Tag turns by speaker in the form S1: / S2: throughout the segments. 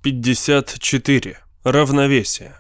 S1: 54. Равновесие.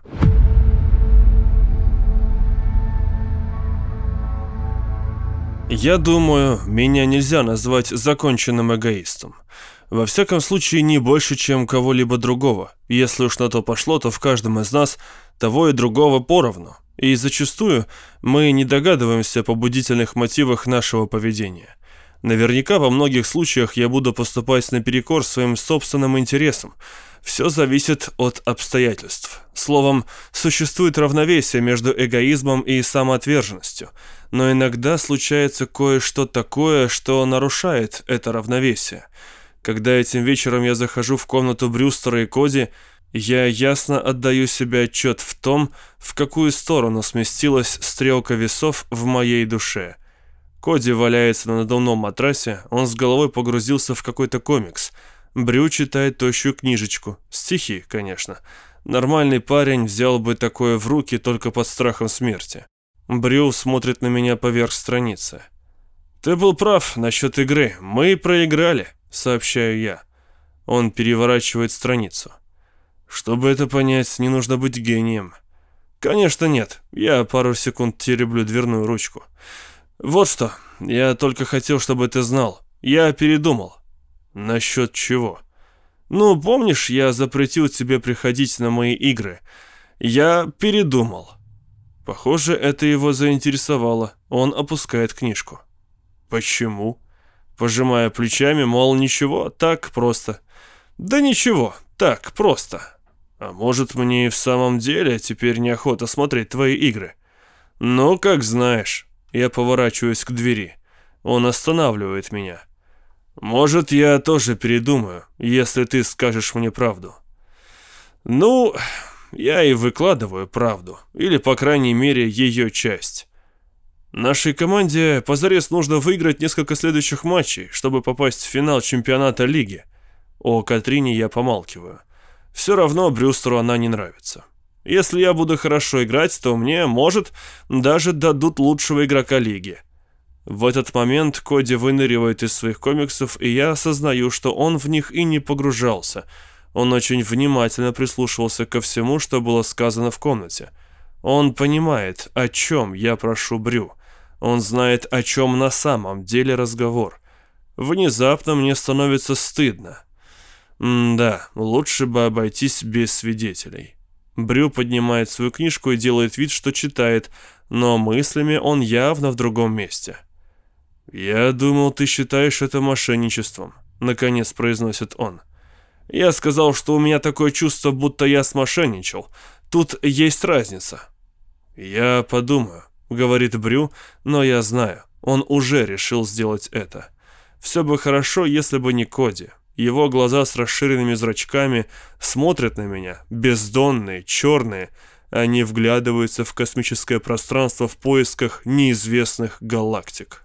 S1: Я думаю, меня нельзя назвать законченным эгоистом. Во всяком случае, не больше, чем кого-либо другого. Если уж на то пошло, то в каждом из нас того и другого поровну. И зачастую мы не догадываемся о побудительных мотивах нашего поведения. Наверняка во многих случаях я буду поступать наперекор своим собственным интересам. Все зависит от обстоятельств. Словом, существует равновесие между эгоизмом и самоотверженностью. Но иногда случается кое-что такое, что нарушает это равновесие. Когда этим вечером я захожу в комнату Брюстера и Коди, я ясно отдаю себе отчет в том, в какую сторону сместилась стрелка весов в моей душе. Коди валяется на надувном матрасе, он с головой погрузился в какой-то комикс. Брю читает тощую книжечку. Стихи, конечно. Нормальный парень взял бы такое в руки только под страхом смерти. Брю смотрит на меня поверх страницы. «Ты был прав насчет игры. Мы проиграли», — сообщаю я. Он переворачивает страницу. «Чтобы это понять, не нужно быть гением». «Конечно нет. Я пару секунд тереблю дверную ручку. Вот что. Я только хотел, чтобы ты знал. Я передумал». «Насчет чего?» «Ну, помнишь, я запретил тебе приходить на мои игры? Я передумал». Похоже, это его заинтересовало. Он опускает книжку. «Почему?» Пожимая плечами, мол, ничего, так просто. «Да ничего, так просто. А может, мне и в самом деле теперь неохота смотреть твои игры?» «Ну, как знаешь». Я поворачиваюсь к двери. Он останавливает меня. «Может, я тоже передумаю, если ты скажешь мне правду». «Ну, я и выкладываю правду, или, по крайней мере, ее часть. Нашей команде позарез нужно выиграть несколько следующих матчей, чтобы попасть в финал чемпионата лиги». О Катрине я помалкиваю. Все равно Брюстеру она не нравится. Если я буду хорошо играть, то мне, может, даже дадут лучшего игрока лиги. В этот момент Коди выныривает из своих комиксов, и я осознаю, что он в них и не погружался. Он очень внимательно прислушивался ко всему, что было сказано в комнате. Он понимает, о чем я прошу Брю. Он знает, о чем на самом деле разговор. Внезапно мне становится стыдно. Да, лучше бы обойтись без свидетелей. Брю поднимает свою книжку и делает вид, что читает, но мыслями он явно в другом месте. «Я думал, ты считаешь это мошенничеством», — наконец произносит он. «Я сказал, что у меня такое чувство, будто я смошенничал. Тут есть разница». «Я подумаю», — говорит Брю, но я знаю, он уже решил сделать это. Все бы хорошо, если бы не Коди. Его глаза с расширенными зрачками смотрят на меня, бездонные, черные. Они вглядываются в космическое пространство в поисках неизвестных галактик.